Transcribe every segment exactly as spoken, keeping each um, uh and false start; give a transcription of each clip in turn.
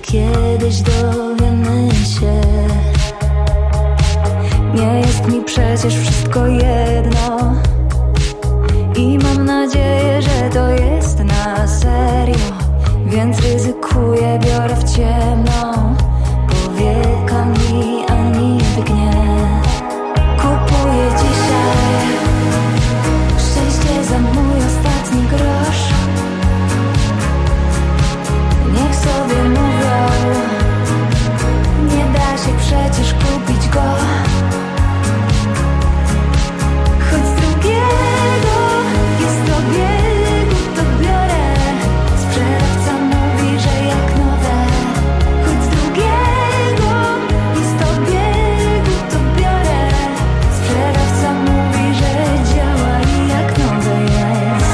kiedyś dowiemy się. Nie jest mi przecież wszystko jedno i mam nadzieję, że to jest na serio. Więc ryzykuję, biorę w ciemno. Powieka mi, a nikt nie. Kupuję dzisiaj szczęście za mój ostatni grosz. Niech sobie mówią, nie da się przecież kupić go. Choć z drugiego jest to biegu, to biorę. Sprzedawca mówi, że jak nowe. Choć z drugiego jest to biegu, to biorę. Sprzedawca mówi, że działa i jak nowe jest.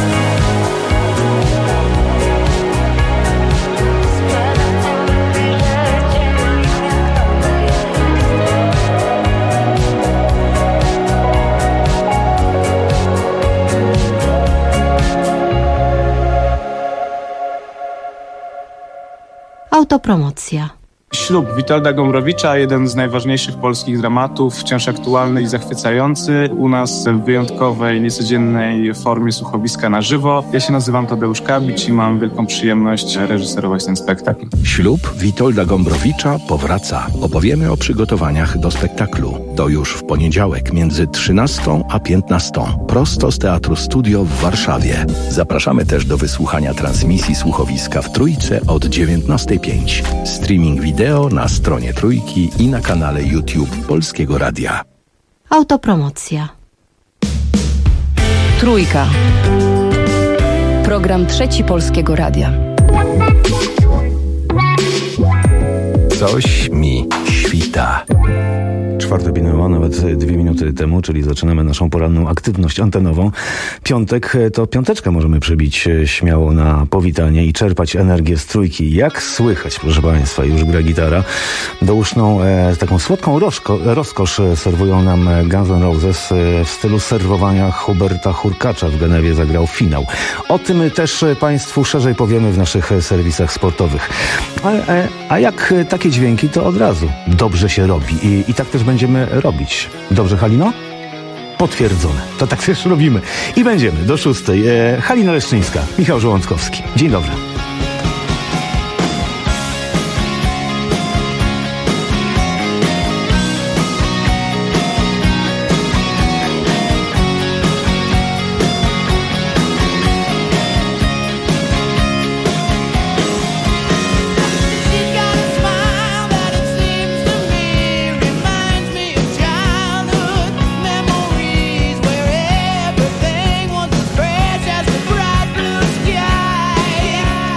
Autopromocja. Ślub Witolda Gombrowicza, jeden z najważniejszych polskich dramatów, wciąż aktualny i zachwycający. U nas w wyjątkowej, niecodziennej formie słuchowiska na żywo. Ja się nazywam Tadeusz Kabić i mam wielką przyjemność reżyserować ten spektakl. Ślub Witolda Gombrowicza powraca. Opowiemy o przygotowaniach do spektaklu. To już w poniedziałek między trzynastą a piętnastą. Prosto z Teatru Studio w Warszawie. Zapraszamy też do wysłuchania transmisji słuchowiska w Trójce od dziewiętnastej pięć. Streaming wideo na stronie Trójki i na kanale YouTube Polskiego Radia. Autopromocja. Trójka. Program Trzeci Polskiego Radia. Coś mi świta. Czwarta minęła nawet dwie minuty temu, czyli zaczynamy naszą poranną aktywność antenową. Piątek to piąteczka, możemy przybić śmiało na powitanie i czerpać energię z Trójki. Jak słychać, proszę Państwa, już gra gitara. Douszną e, taką słodką rożko, rozkosz serwują nam Guns N' Roses. E, w stylu serwowania Huberta Hurkacza w Genewie zagrał finał. O tym też Państwu szerzej powiemy w naszych serwisach sportowych. A, e, a jak takie dźwięki, to od razu dobrze się robi. I, i tak też będziemy robić. Dobrze, Halino? Potwierdzone. To tak też robimy. I będziemy do szóstej. E, Halina Leszczyńska, Michał Żołądkowski. Dzień dobry. Everything was as fresh as the bright blue sky.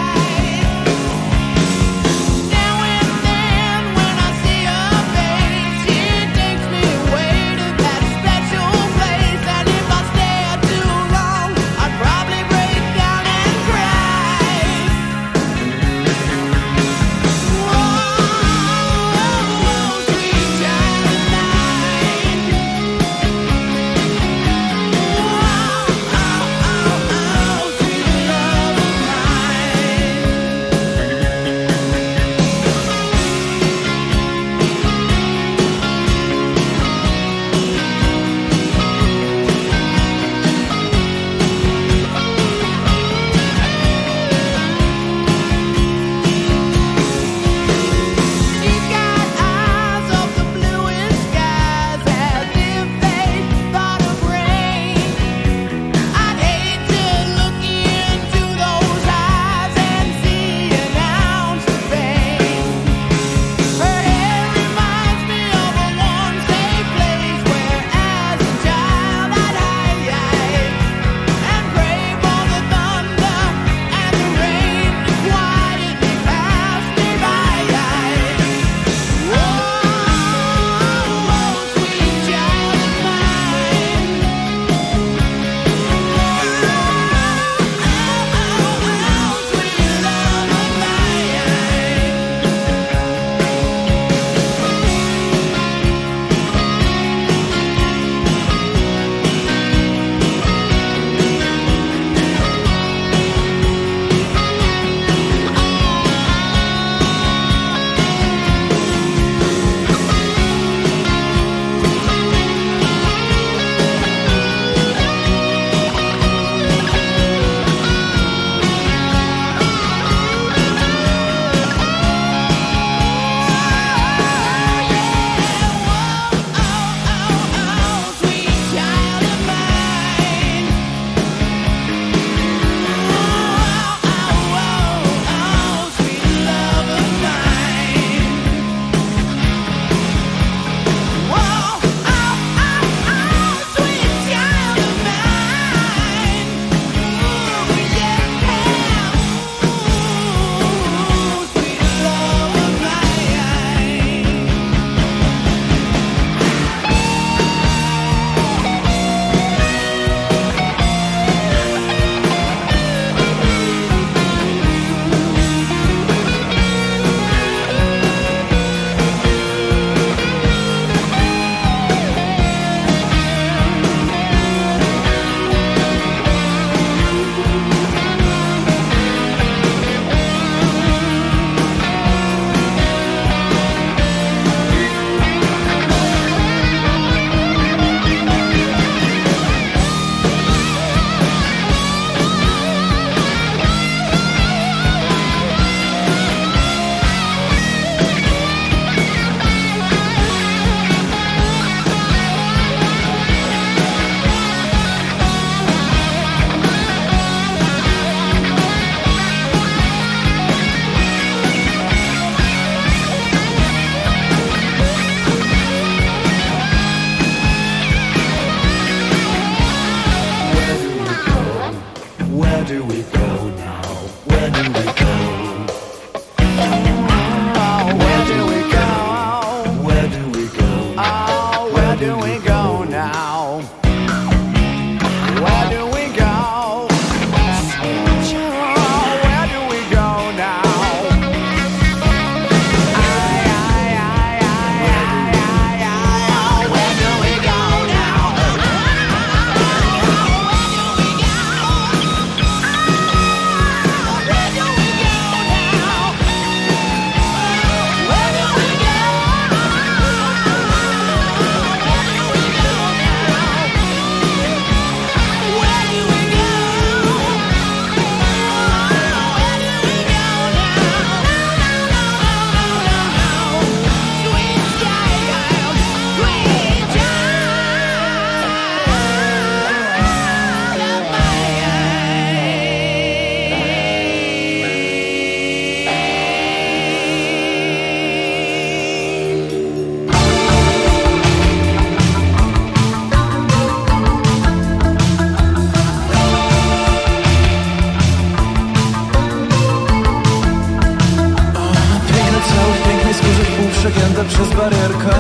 przegięte przez barierkę.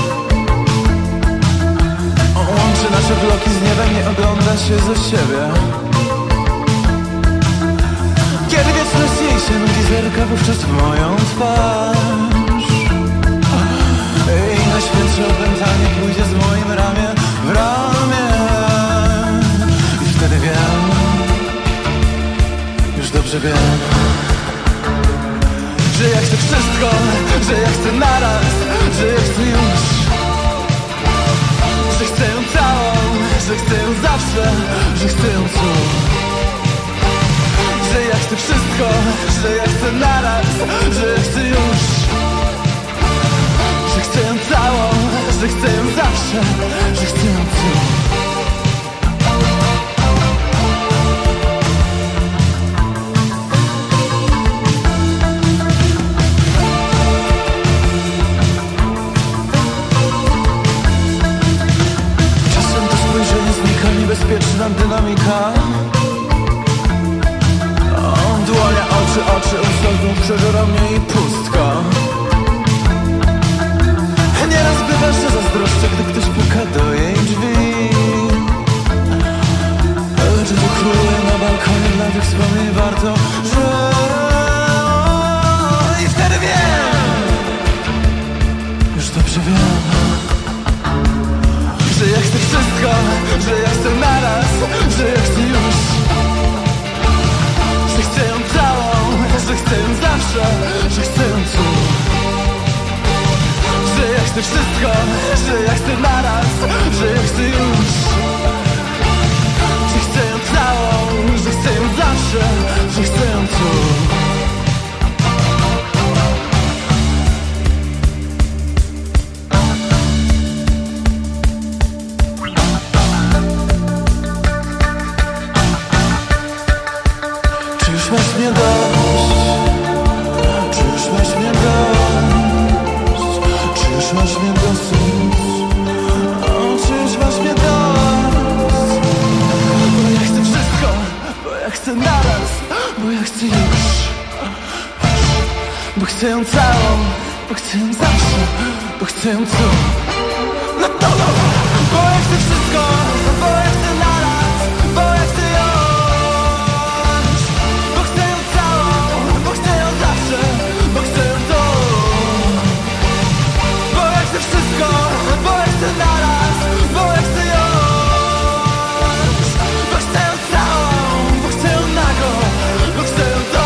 Łączy nasze bloki z niebem, nie ogląda się ze siebie. Kiedy wieczność jej się nudzi, zerka wówczas w moją twarz. I najświętsze opętanie pójdzie z moim ramię w ramię. I wtedy wiem, już dobrze wiem, że ja chcę wszystko, że ja chcę naraz, że ja chcę już. Że chcę ją całą, że chcę ją zawsze, że chcę ją tu. Że ja chcę wszystko, że ja chcę naraz, że ja chcę już. Że chcę ją całą, że chcę ją zawsze, że chcę ją tu. Niebezpieczna dynamika. O, dłonia, oczy, oczy, usta znów przeżera mnie i pustka. Nieraz bywa, że zazdroszczę, gdy ktoś puka do jej drzwi. Ale czy to króluje na balkonie dla tych wspomnień warto, że... I wtedy wiem, już dobrze wiem, że ja chcę wszystko, że ja chcę naraz, że ja chcę już. Że chcę ją całą, że chcę ją zawsze, że chcę ją tu. Że ja chcę wszystko, że ja chcę naraz, że ja chcę już. Że chcę ją całą, że chcę ją zawsze, że chcę ją tu. Masz mnie dość, czy już masz mnie dość, czy już masz mnie dosyć, o, czy już masz mnie dość. Bo ja chcę wszystko, bo ja chcę naraz, bo ja chcę już. Bo chcę ją całą, bo chcę ją zawsze, bo chcę ją tu. No to no, bo ja chcę wszystko, bo ja chcę naraz, bo ja chcę ją. Bo chcę ją to, bo ja chcę wszystko, bo ja chcę naraz, bo ja chcę ją. Bo chcę ją całą, bo chcę ją nago, bo chcę ją to.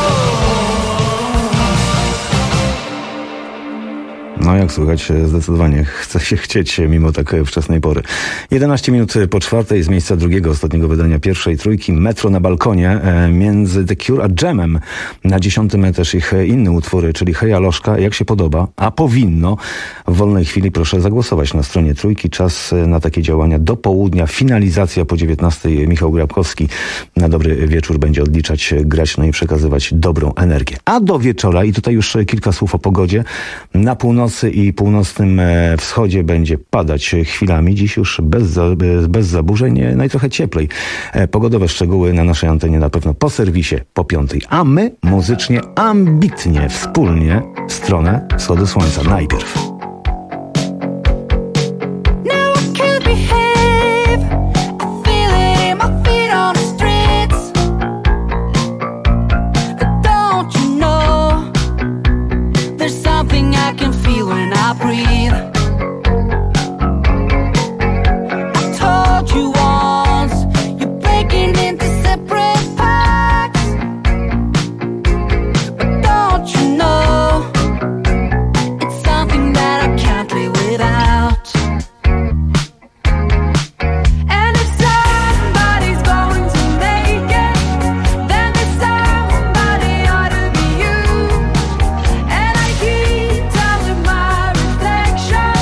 No jak słychać, zdecydowanie chce się chcieć mimo tak wczesnej pory. jedenaście minut po czwartej z miejsca drugiego ostatniego wydania pierwszej trójki Metro na balkonie między The Cure a Jamem. Na dziesiątym też ich inne utwory, czyli Hej Aloszka, jak się podoba, a powinno. W wolnej chwili proszę zagłosować na stronie trójki. Czas na takie działania do południa. Finalizacja po dziewiętnastej. Michał Grabkowski na dobry wieczór będzie odliczać, grać, no i przekazywać dobrą energię. A do wieczora, i tutaj już kilka słów o pogodzie, na północy i północnym wschodzie będzie padać chwilami. Dziś już bez, bez zaburzeń, no i trochę cieplej. Pogodowe szczegóły na naszej antenie na pewno po serwisie po piątej. A my muzycznie, ambitnie, wspólnie w stronę wschodu słońca. Najpierw. Reflection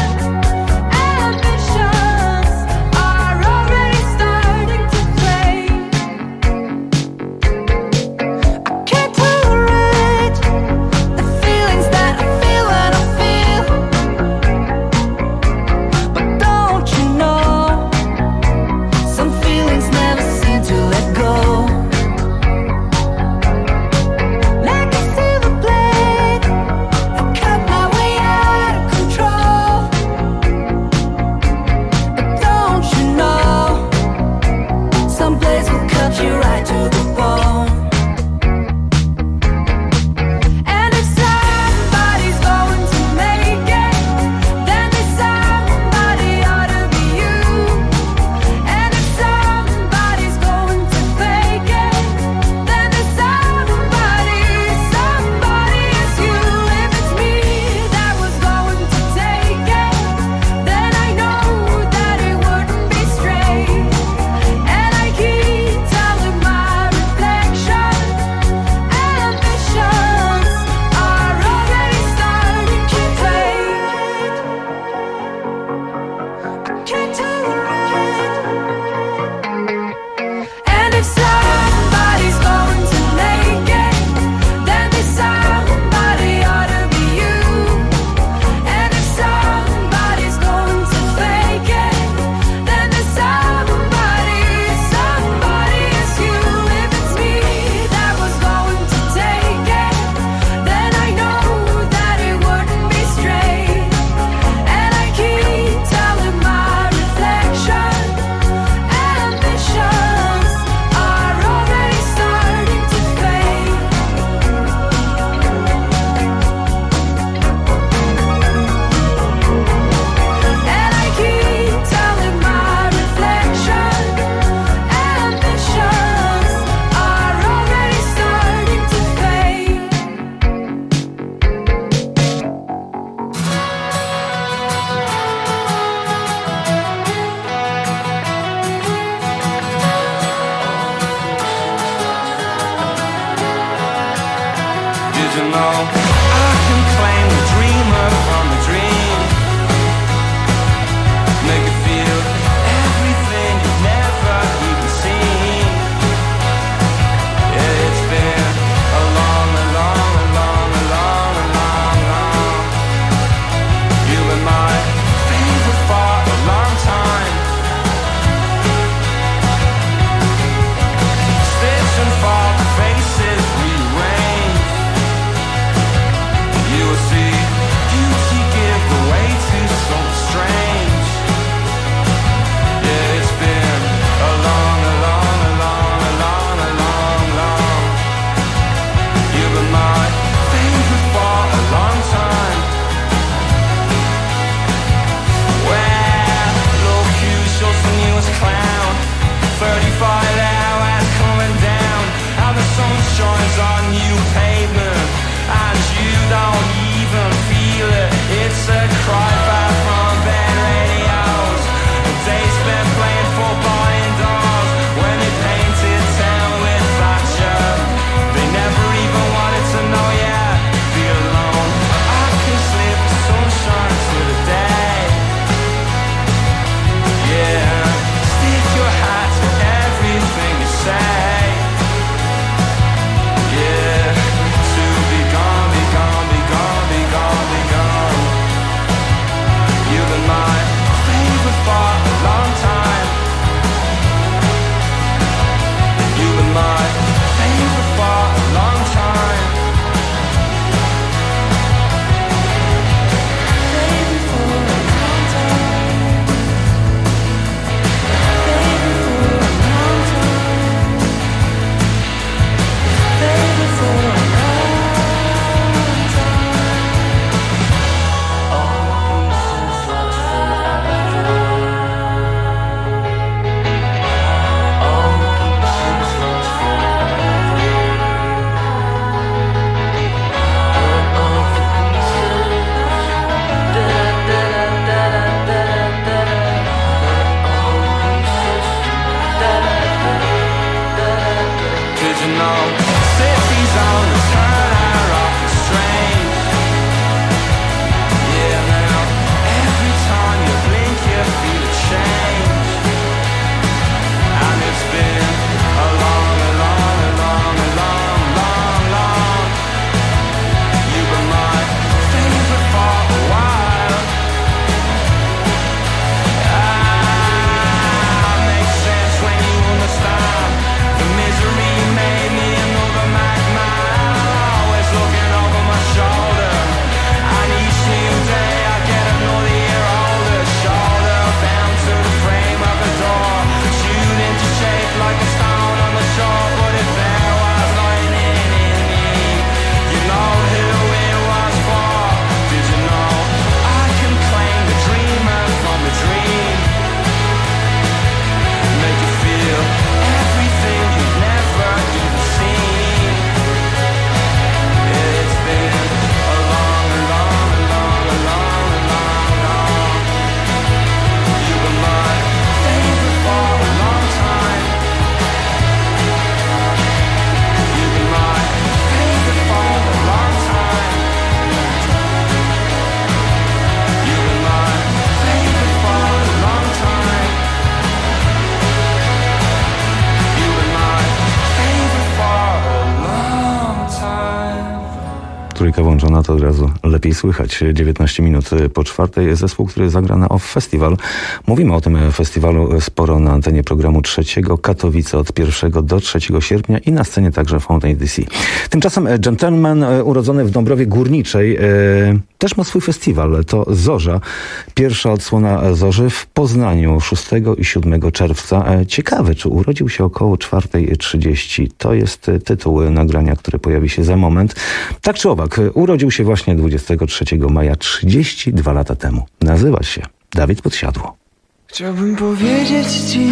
trójka włączona, to od razu lepiej słychać. dziewiętnaście minut po czwartej. Zespół, który zagra na Off Festival. Mówimy o tym festiwalu sporo na antenie programu trzeciego. Katowice od pierwszego do trzeciego sierpnia i na scenie także Fountain D C. Tymczasem Gentleman urodzony w Dąbrowie Górniczej e, też ma swój festiwal. To Zorza. Pierwsza odsłona Zorzy w Poznaniu szóstego i siódmego czerwca. E, ciekawe, czy urodził się około czwartej trzydzieści. To jest tytuł nagrania, które pojawi się za moment. Tak czy owak, urodził się właśnie dwudziestego trzeciego maja, trzydzieści dwa lata temu. Nazywa się Dawid Podsiadło. Chciałbym powiedzieć ci,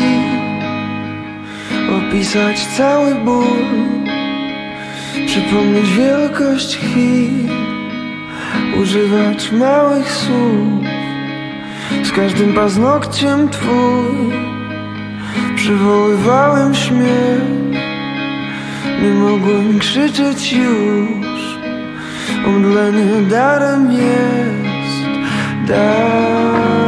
opisać cały ból, przypomnieć wielkość chwil, używać małych słów. Z każdym paznokciem twój przywoływałem śmiech. Nie mogłem krzyczeć już, omdlenie darem jest. Dalej,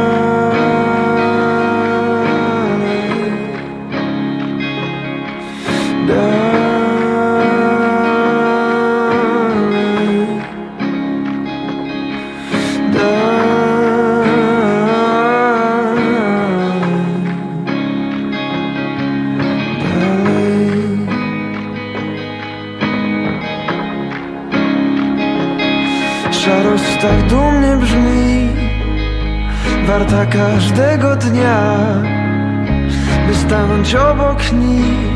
dalej, szarość tak dumnie brzmi, warta każdego dnia, by stanąć obok nich,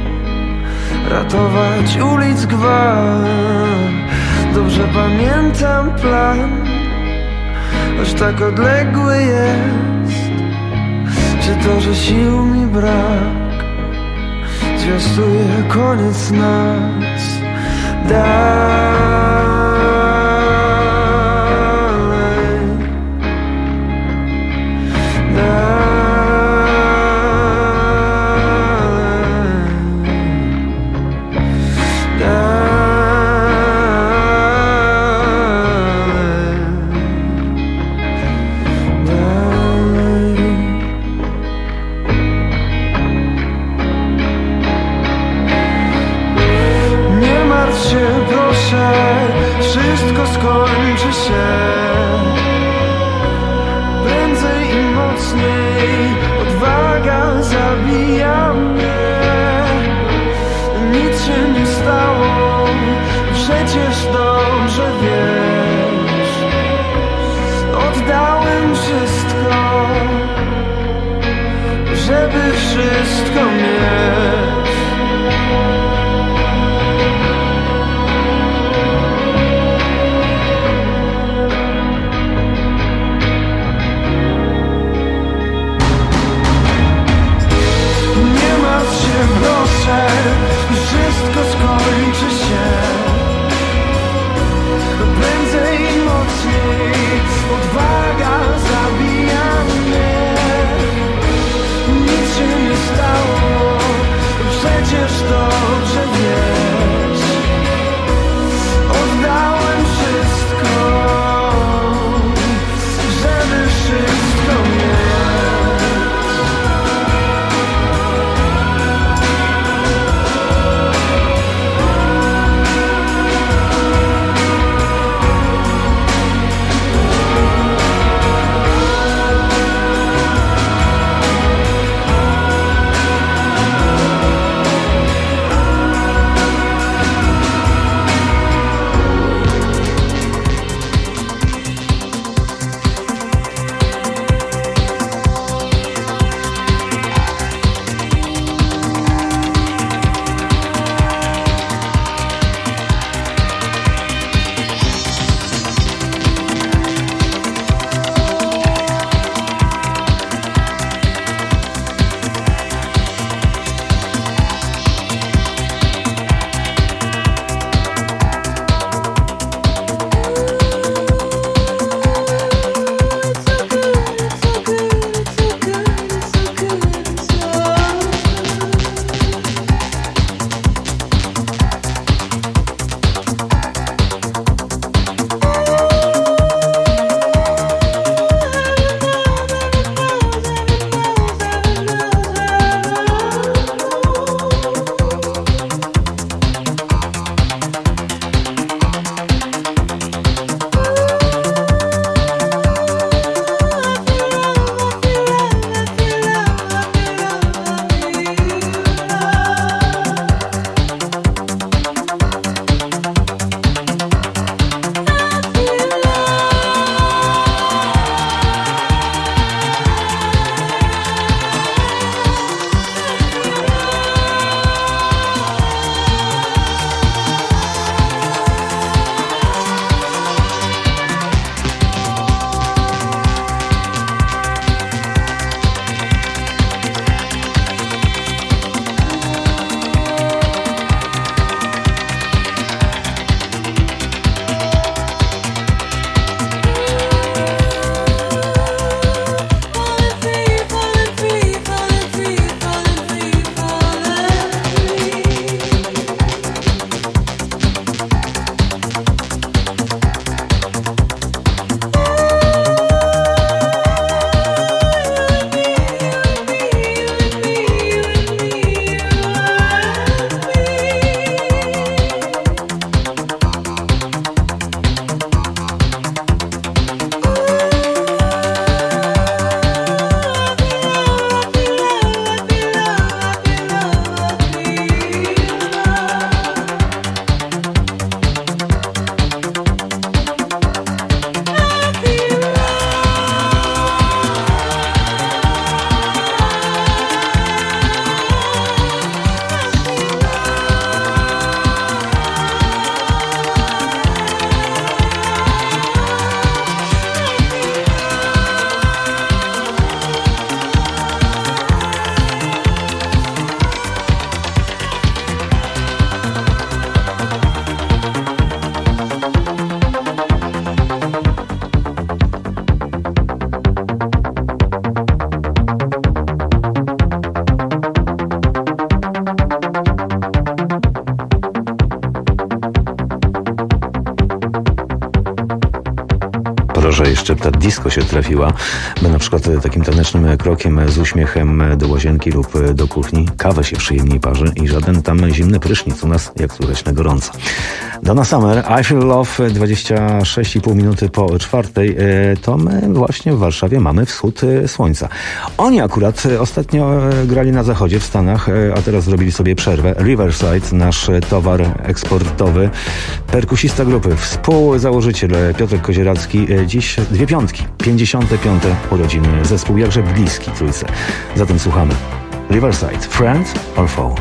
ratować ulic gwar. Dobrze pamiętam plan, choć tak odległy jest. Czy to, że sił mi brak, zwiastuje koniec nas? Dalej, wszystko skończy się prędzej i mocniej. Odwaga zabija mnie. Nic się nie stało, przecież dobrze wiesz. Oddałem wszystko, żeby wszystko mieć. Proszę, wszystko skończy się prędzej i mocniej. Odwaga zabija mnie. Nic się nie stało, Może, że jeszcze ta disco się trafiła, by na przykład takim tanecznym krokiem z uśmiechem do łazienki lub do kuchni kawę się przyjemniej parzy i żaden tam zimny prysznic u nas, jak słychać, na gorąco. Donna Summer, I Feel Love, dwadzieścia sześć i pół minuty po czwartej, to my właśnie w Warszawie mamy wschód słońca. Oni akurat ostatnio grali na zachodzie w Stanach, a teraz zrobili sobie przerwę. Riverside, nasz towar eksportowy, perkusista grupy, współzałożyciel Piotrek Kozieracki, dziś dwie piątki, pięćdziesiąte piąte urodziny, zespół jakże bliski trójce. Zatem słuchamy. Riverside, friend or foe?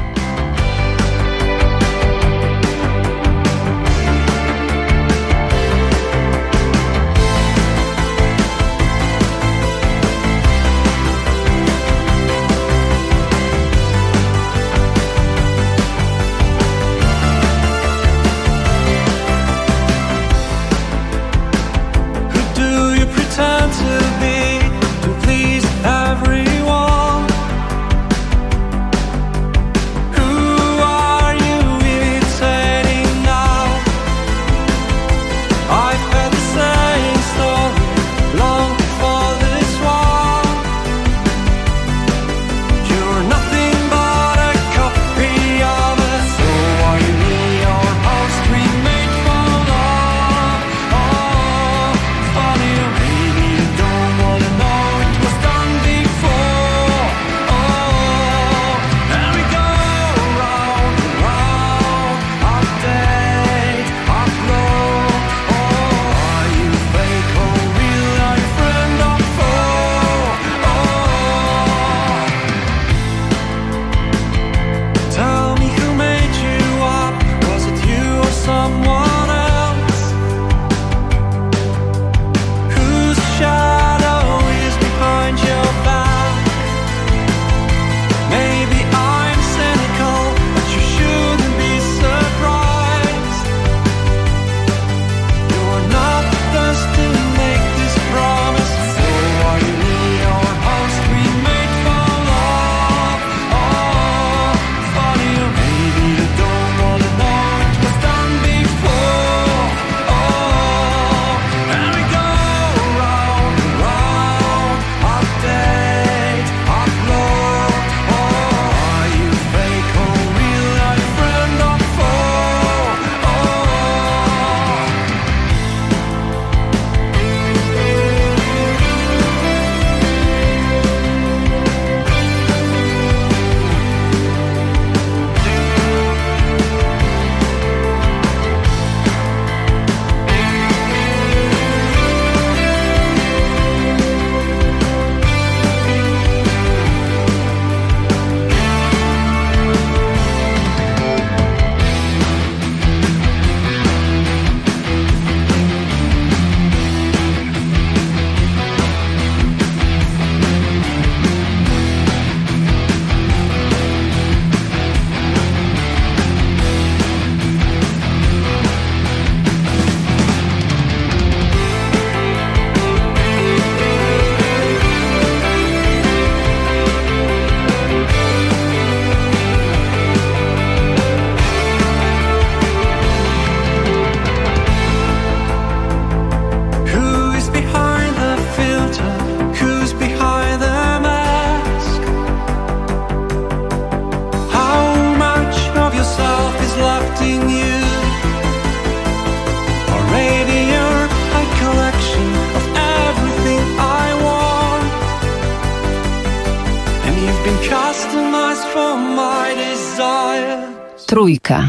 Trójka.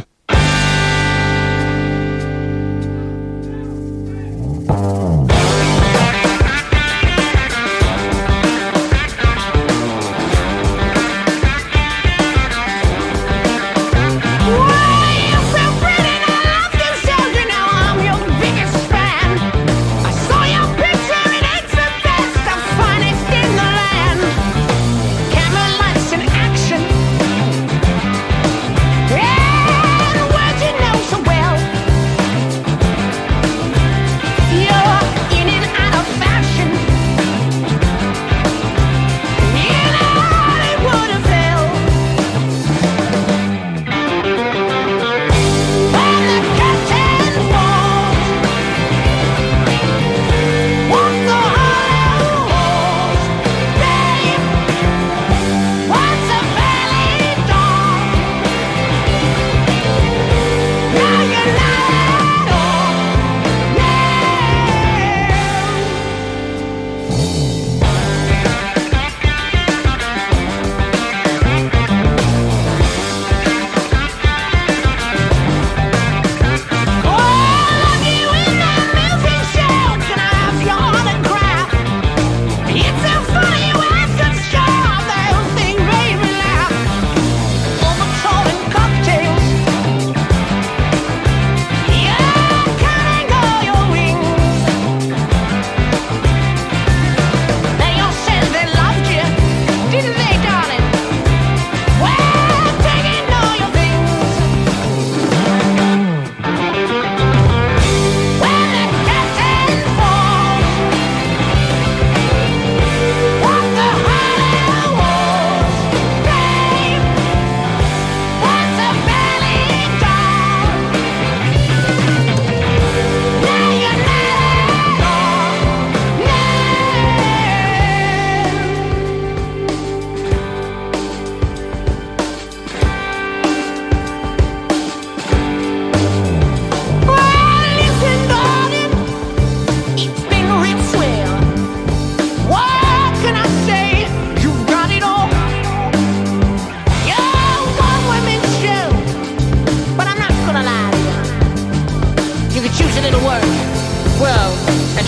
Yeah!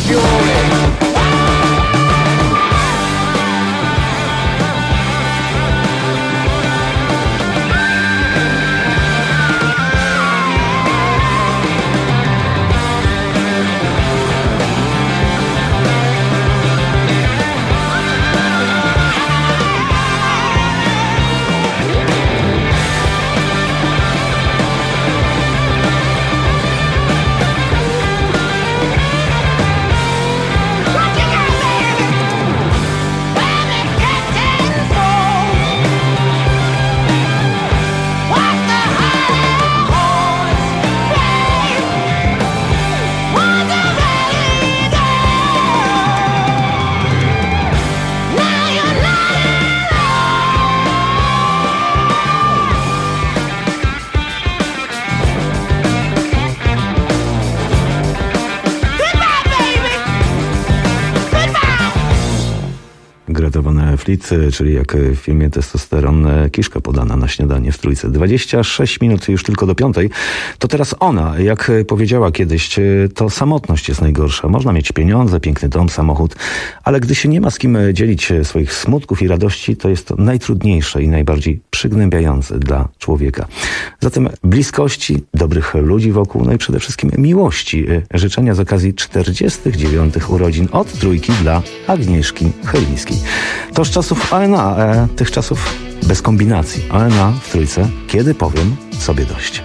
fury. Flit, czyli jak w filmie Testosteron, kiszka podana na śniadanie w Trójce. dwadzieścia sześć minut już tylko do piątej. To teraz ona, jak powiedziała kiedyś, to samotność jest najgorsza. Można mieć pieniądze, piękny dom, samochód, ale gdy się nie ma z kim dzielić swoich smutków i radości, to jest to najtrudniejsze i najbardziej przygnębiające dla człowieka. Zatem bliskości, dobrych ludzi wokół, no i przede wszystkim miłości. Życzenia z okazji czterdziestych dziewiątych urodzin od Trójki dla Agnieszki Chylińskiej. To z czasów O N A, e, tych czasów bez kombinacji. O N A w Trójce, kiedy powiem sobie dość.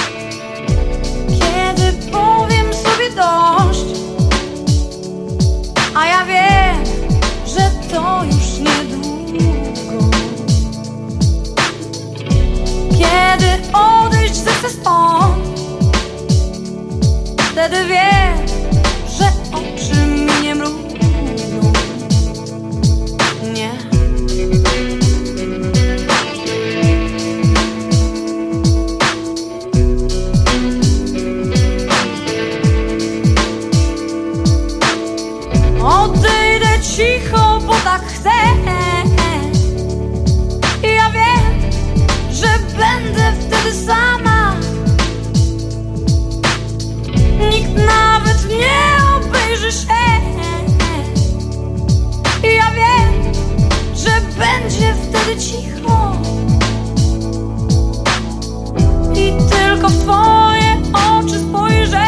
Kiedy powiem sobie dość, a ja wiem, że to już niedługo. Kiedy odejść zechcę stąd, wtedy wiem, że oczy mi nie mrugną. Nie. Odejdę cicho, bo tak chcę. I ja wiem, że będę wtedy sama. Nikt nawet nie obejrzy się. I ja wiem, że będzie wtedy cicho. I tylko w twoje oczy spojrzę.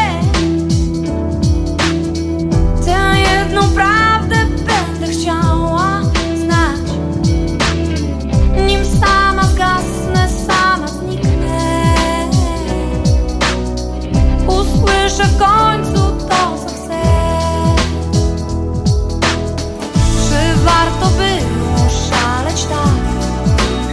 Tę jedną prawdę będę chciała znać. Nim sama zgasnę, sama zniknę. Usłyszę w końcu to, co chcę. Czy warto było szaleć tak?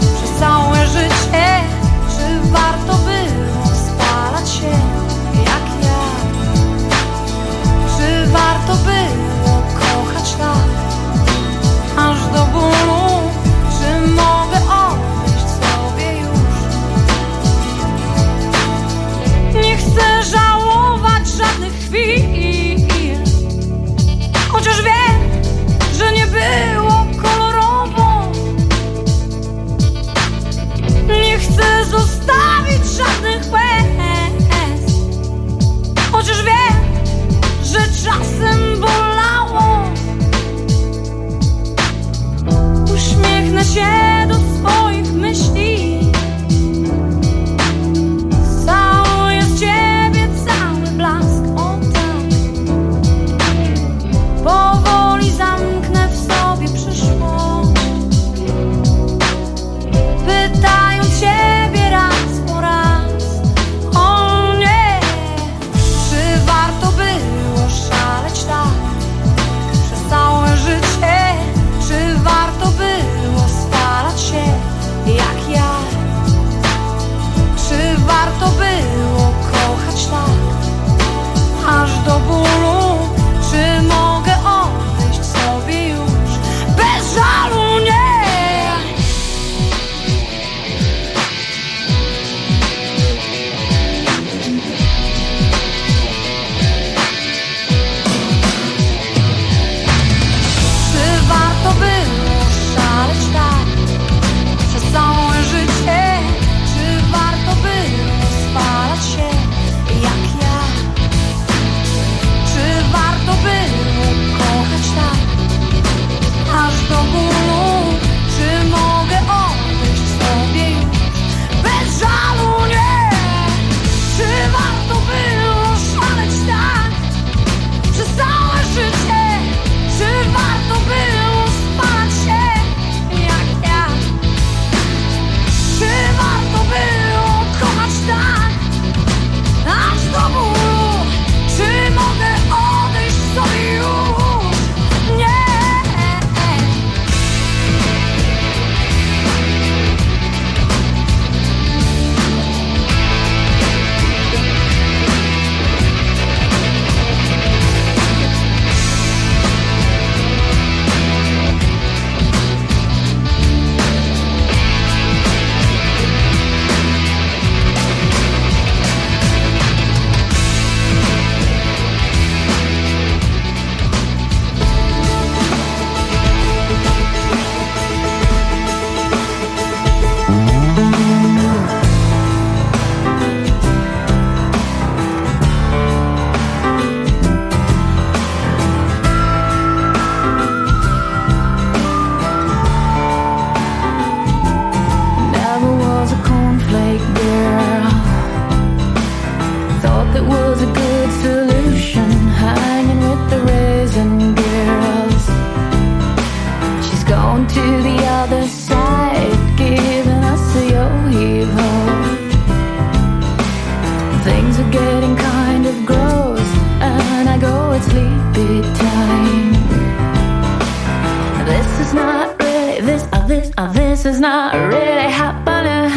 This is not really happening.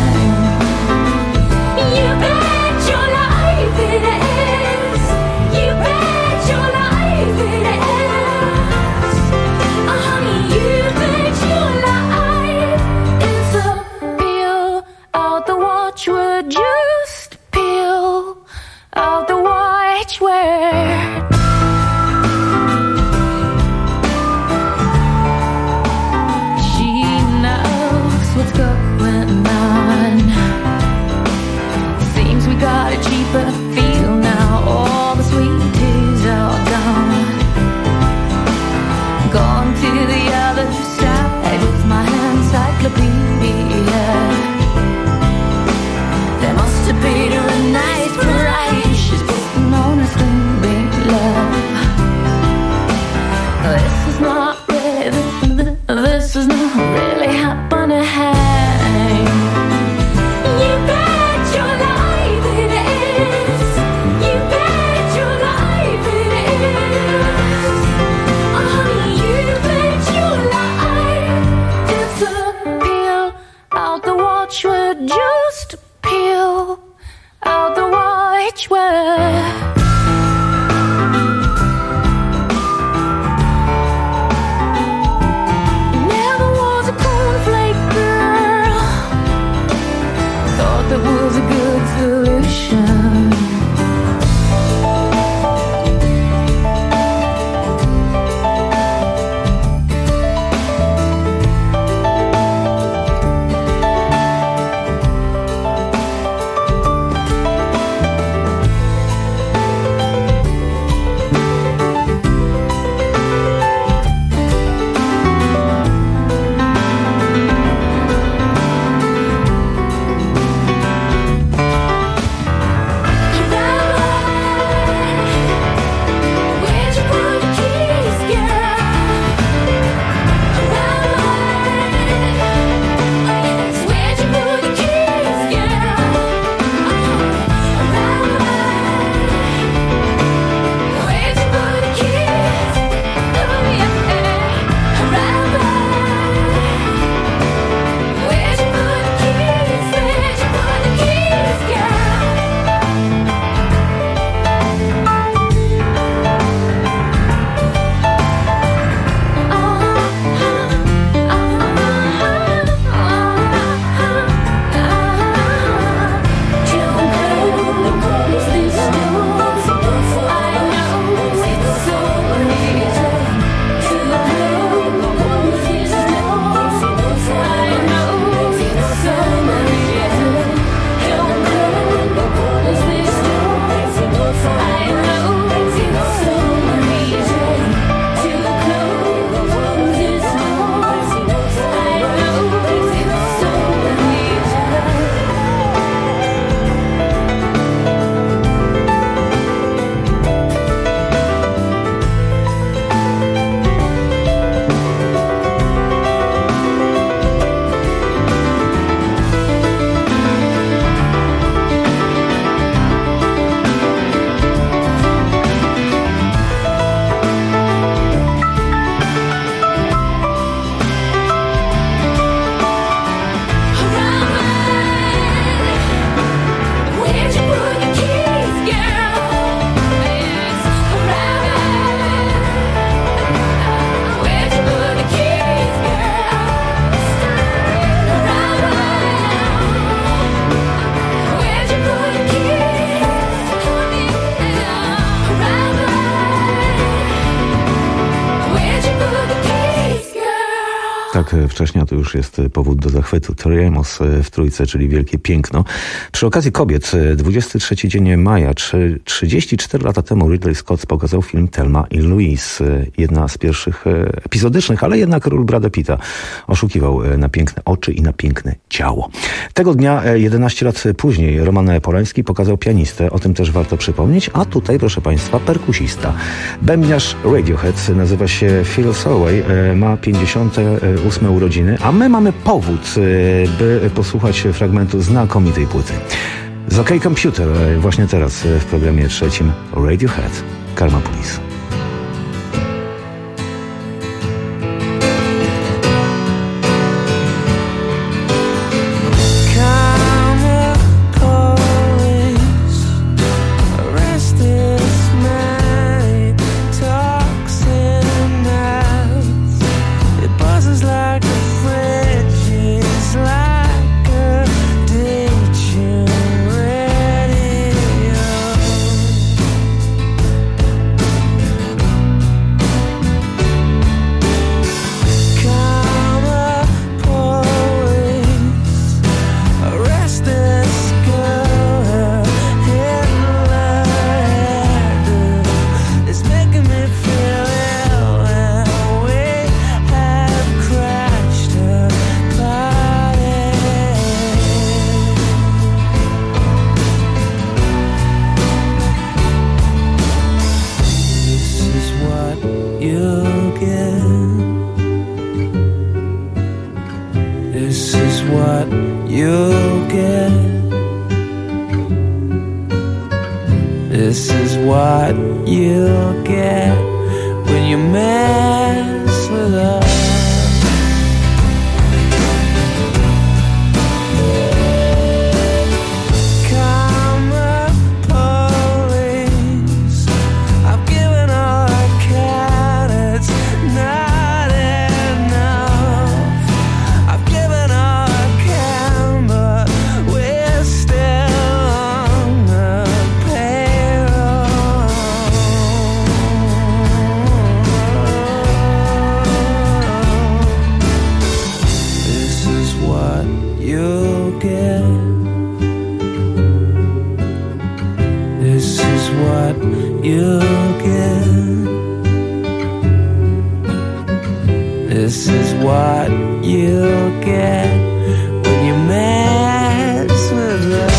You bet your life it is. You bet your life it is. Oh, honey, you bet your life is a peel out the watchword. Just peel out the watchword. What's going on? Seems we got a cheaper feel now. All the sweet teas are gone. Gone to the other side with my encyclopedia. There must have been a nice price she's putting on a string, big love. This is not really, this is not really happening. You bet your life it is. You bet your life it is. Oh, honey, you bet your life. Disappear out the watchword. Just peel out the watchword. That was a good solution. tak wcześnie, to już jest powód do zachwytu. Toriemos w trójce, czyli wielkie piękno. Przy okazji kobiet, dwudziestego trzeciego dzień maja, trzydzieści cztery lata temu Ridley Scott pokazał film Thelma i Louise. Jedna z pierwszych epizodycznych, ale jednak ról Brada Pitta oszukiwał na piękne oczy i na piękne ciało. Tego dnia, jedenaście lat później, Roman Polański pokazał pianistę. O tym też warto przypomnieć. A tutaj, proszę Państwa, perkusista. Bębniarz Radiohead, nazywa się Phil Solway, ma pięćdziesiąte ósme urodziny, a my mamy powód, by posłuchać fragmentu znakomitej płyty. Z OK Computer właśnie teraz w programie trzecim Radiohead, Karma Police. you'll get. This is what you'll get. This is what you'll get when you mess with us. This is what you'll get when you mess with love.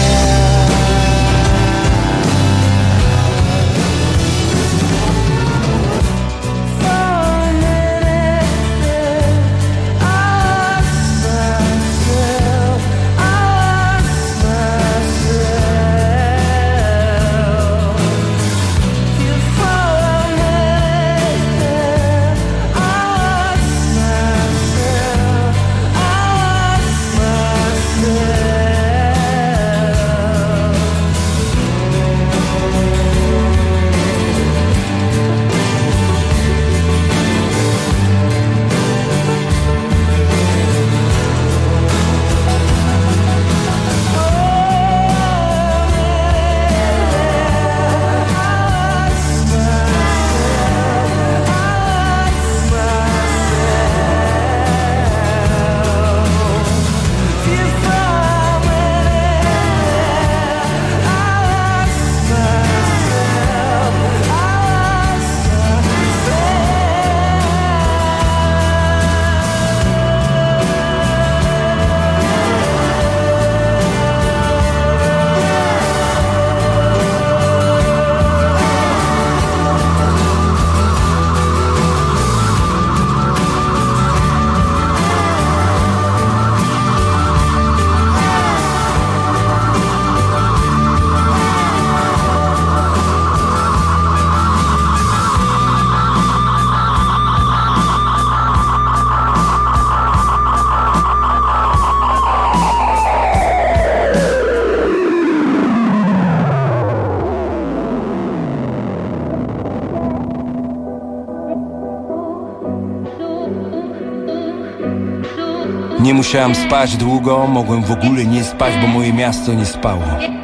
Nie musiałem spać długo, mogłem w ogóle nie spać, bo moje miasto nie spało.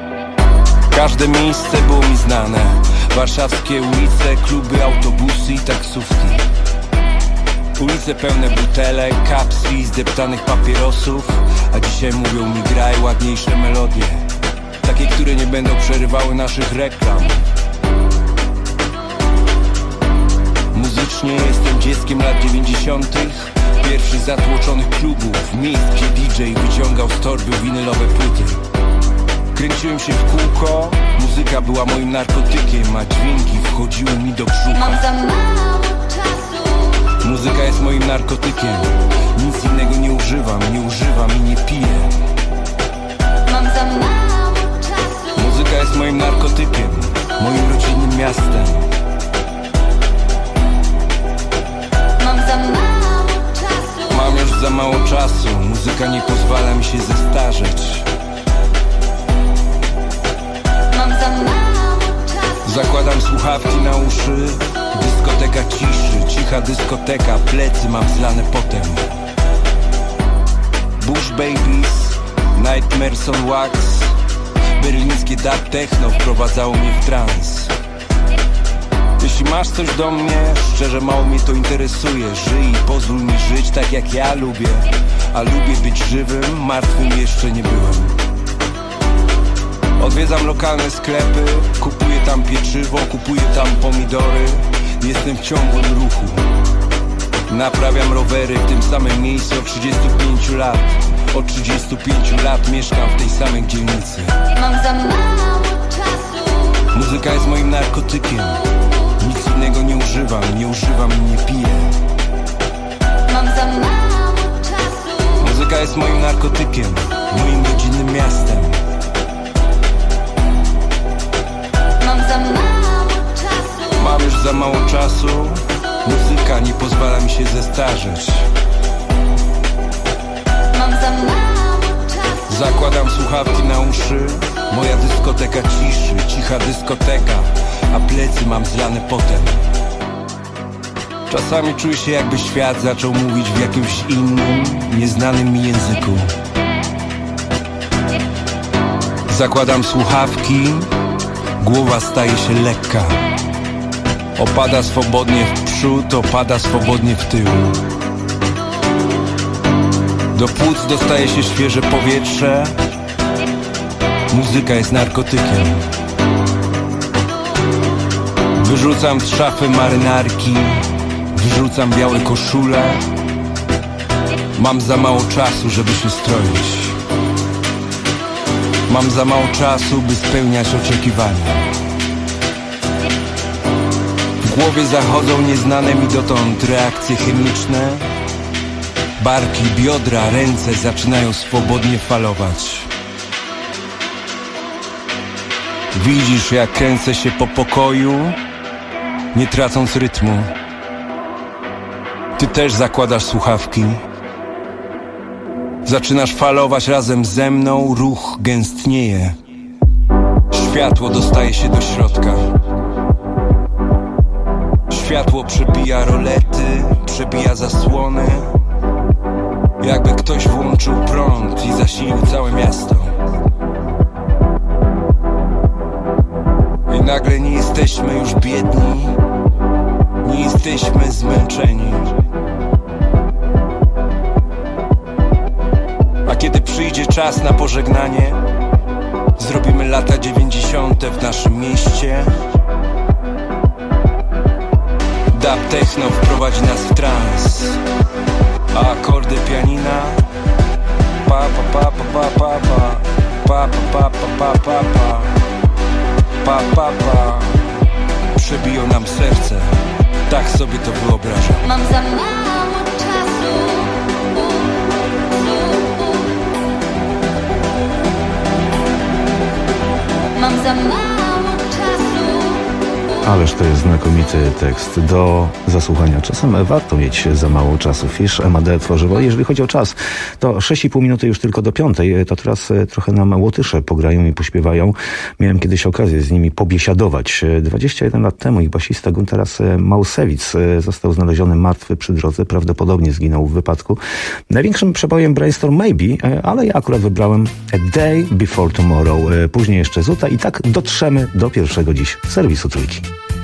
Każde miejsce było mi znane. Warszawskie ulice, kluby, autobusy i taksówki. Ulice pełne butelek, kapsli, zdeptanych papierosów. A dzisiaj mówią mi graj ładniejsze melodie, takie, które nie będą przerywały naszych reklam. Muzycznie jestem dzieckiem lat dziewięćdziesiątych. Pierwszych zatłoczonych klubów, miejsc, gdzie D J wyciągał z torby winylowe płyty. Kręciłem się w kółko, muzyka była moim narkotykiem, a dźwięki wchodziły mi do brzucha. Mam za mało czasu. Muzyka jest moim narkotykiem, nic innego nie używam, nie używam i nie piję. Mam za mało czasu. Muzyka jest moim narkotykiem, moim rodzinnym miastem. Mam za mało. Mam już za mało czasu, muzyka nie pozwala mi się zestarzeć. Mam za mało czasu. Zakładam słuchawki na uszy, dyskoteka ciszy, cicha dyskoteka, plecy mam zlane potem. Bush Babies, Nightmares on Wax, berlińskie dub techno wprowadzało mnie w trans. Jeśli masz coś do mnie, szczerze mało mnie to interesuje. Żyj i pozwól mi żyć tak jak ja lubię. A lubię być żywym, martwym jeszcze nie byłem. Odwiedzam lokalne sklepy, kupuję tam pieczywo, kupuję tam pomidory. Jestem w ciągłym ruchu. Naprawiam rowery w tym samym miejscu od trzydziestu pięciu lat. Od trzydziestu pięciu lat mieszkam w tej samej dzielnicy. Mam za mało czasu. Muzyka jest moim narkotykiem. Nic innego nie używam, nie używam i nie piję. Mam za mało czasu. Muzyka jest moim narkotykiem, moim rodzinnym miastem. Mam za mało czasu. Mam już za mało czasu. Muzyka nie pozwala mi się zestarzeć. Mam za mało czasu. Zakładam słuchawki na uszy. Moja dyskoteka ciszy, cicha dyskoteka, a plecy mam zlane potem. Czasami czuję się, jakby świat zaczął mówić w jakimś innym, nieznanym mi języku. Zakładam słuchawki, głowa staje się lekka. Opada swobodnie w przód, opada swobodnie w tył. Do płuc dostaje się świeże powietrze. Muzyka jest narkotykiem. Wyrzucam z szafy marynarki, wyrzucam białe koszule. Mam za mało czasu, żeby się stroić. Mam za mało czasu, by spełniać oczekiwania. W głowie zachodzą nieznane mi dotąd reakcje chemiczne. Barki, biodra, ręce zaczynają swobodnie falować. Widzisz, jak kręcę się po pokoju, nie tracąc rytmu. Ty też zakładasz słuchawki. Zaczynasz falować razem ze mną, ruch gęstnieje. Światło dostaje się do środka. Światło przebija rolety, przebija zasłony. Jakby ktoś włączył prąd i zasilił całe miasto. I nagle nie jesteśmy już biedni, nie jesteśmy zmęczeni. A kiedy przyjdzie czas na pożegnanie, zrobimy lata dziewięćdziesiąte w naszym mieście. Dub techno wprowadzi nas w trans, a akordy pianina pa pa pa pa pa pa pa pa pa pa pa pa pa pa pa przebiją nam serce. Tak sobie to wyobrażam. Mam za mało czasu. Mam za mało czasu. Ależ to jest znakomity tekst do zasłuchania. Czasem warto mieć za mało czasu. Fish, M A D, Tworzywo. Jeżeli chodzi o czas, to sześć i pół minuty już tylko do piątej. To teraz trochę nam Łotysze pograją i pośpiewają. Miałem kiedyś okazję z nimi pobiesiadować. dwadzieścia jeden lat temu ich basista Gunteras Mausewic został znaleziony martwy przy drodze. Prawdopodobnie zginął w wypadku. Największym przebojem Brainstorm Maybe, ale ja akurat wybrałem A Day Before Tomorrow. Później jeszcze Zuta i tak dotrzemy do pierwszego dziś serwisu Trójki.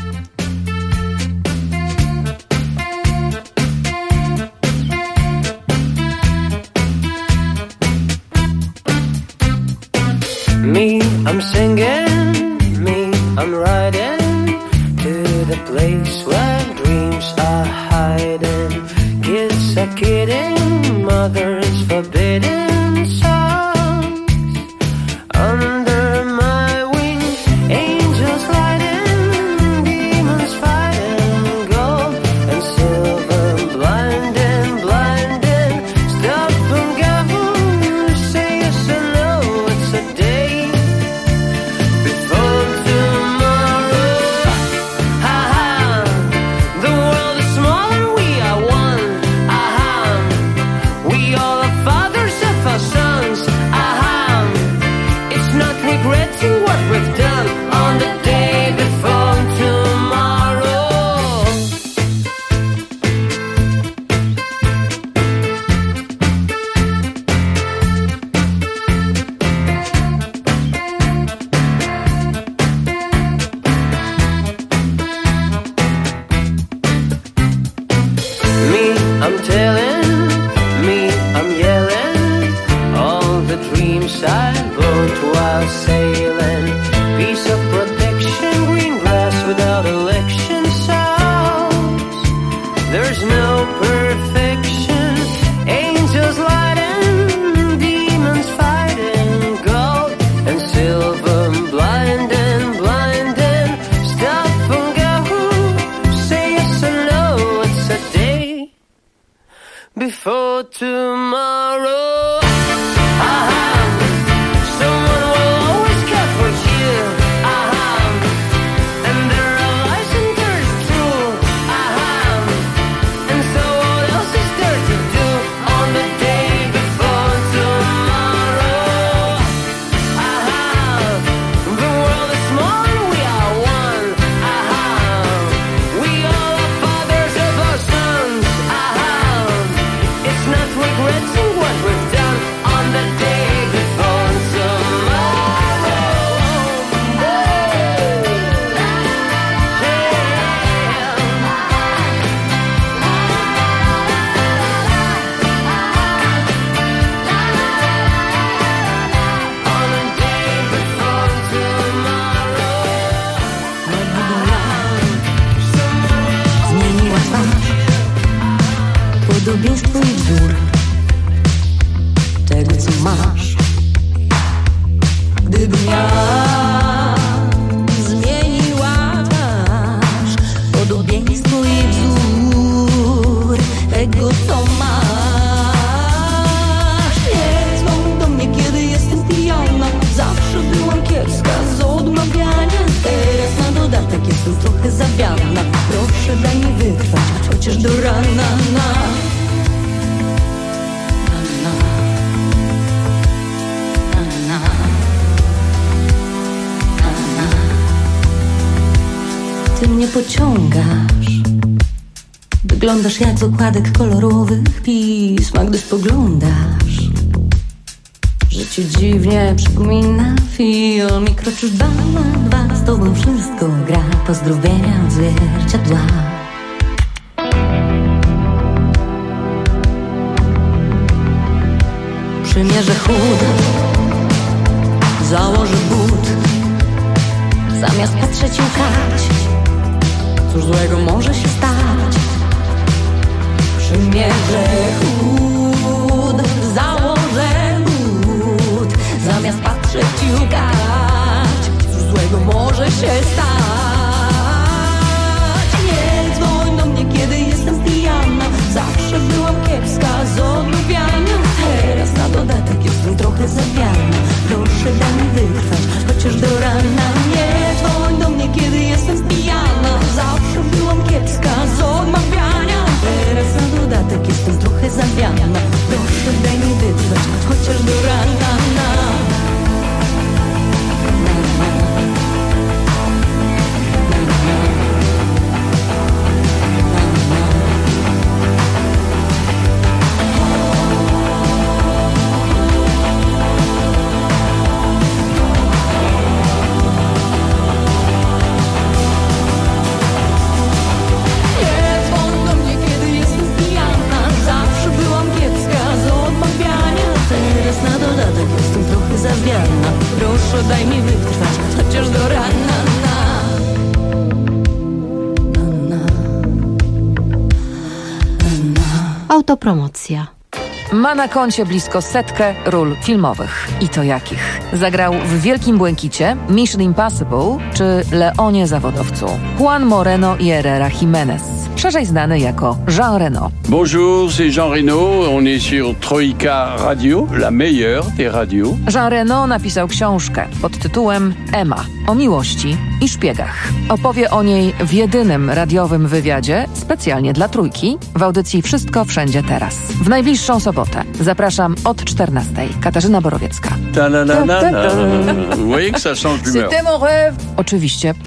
Me, I'm singing, me, I'm riding to the place where dreams are hiding. Kids are kidding, mothers forbidden songs. Under my wings, angels gliding, demons fighting, gold and silver, blinding, blinding. Stop and go, say yes or no, it's a day before tomorrow. Ha ha, the world is small and we are one. Aha, we all are fathers of our sons. Aha, it's not regretting what we've done on the day before tomorrow. Me, I'm telling, me, I'm yelling, all the dreams I built while sailing. Piece of protection, green grass without election sounds. There's no perfection, angels lighting, demons fighting, gold and silver, blinding, blinding. Stop and go, before tomorrow. Uh-huh. Someone will always care for you. Uh-huh. And there are lies and there's true. Uh-huh. And so what else is there to do on the day before tomorrow? Uh-huh. The world is small and we are one. Uh-huh. We all are fathers of our sons. Uh-huh. It's not regretting what we've done on the day before tomorrow. On the day before tomorrow. Zmieniła twarz, podobieństwo i wzór tego, co masz. Gdybym ja zmieniła twarz, podobieństwo i wzór tego, co masz. Nie dzwoń do mnie, kiedy jestem pijana. Zawsze byłam kiepska z odmawiania. Teraz na dodatek jestem trochę zawiana. Proszę, daj mi wytrwać, chociaż do rana. Na. Na, na. Na, na. Na, na. Ty mnie pociągasz. Wyglądasz jak z okładek kolorowych pism, a gdy spoglądasz, że ci dziwnie przypomina film i kroczysz dwa na dwa. Z tobą wszystko gra, pozdrowienia od zwierciadła. Przymierzę chód, założę but, zamiast patrzeć i łkać. Cóż złego może się stać? Przymierzę chód, założę but, zamiast patrzeć i łkać. Cóż złego może się stać? Nie dzwoń do mnie, kiedy jestem pijana. Zawsze byłam kiepska z odmawiania. Teraz na dodatek jestem trochę zawiana. Proszę, daj mi wytrwać, chociaż do rana. Nie dzwoń do mnie, kiedy jestem pijana. Zawsze byłam kiepska z odmawiania. Teraz na dodatek jestem trochę zawiana. Proszę, daj mi wytrwać, chociaż do rana. Na. Na, na. Proszę, daj mi wytrwać, chociaż do rana. Na. Na, na. Na. Autopromocja. Ma na koncie blisko setkę ról filmowych. I to jakich? Zagrał w Wielkim Błękicie, Mission Impossible czy Leonie Zawodowcu. Juan Moreno y Herrera Jiménez, szerzej znany jako Jean Reno. Bonjour, c'est Jean Reno. On est sur Troika Radio, la meilleure des radios. Jean Reno napisał książkę pod tytułem Emma o miłości i szpiegach. Opowie o niej w jedynym radiowym wywiadzie specjalnie dla Trójki w audycji Wszystko Wszędzie Teraz. W najbliższą sobotę. Zapraszam od czternastej. Katarzyna Borowiecka. Ta-na-na-na-na. Vous voyez que ça change d'humeur. C'était mon rêve. Oczywiście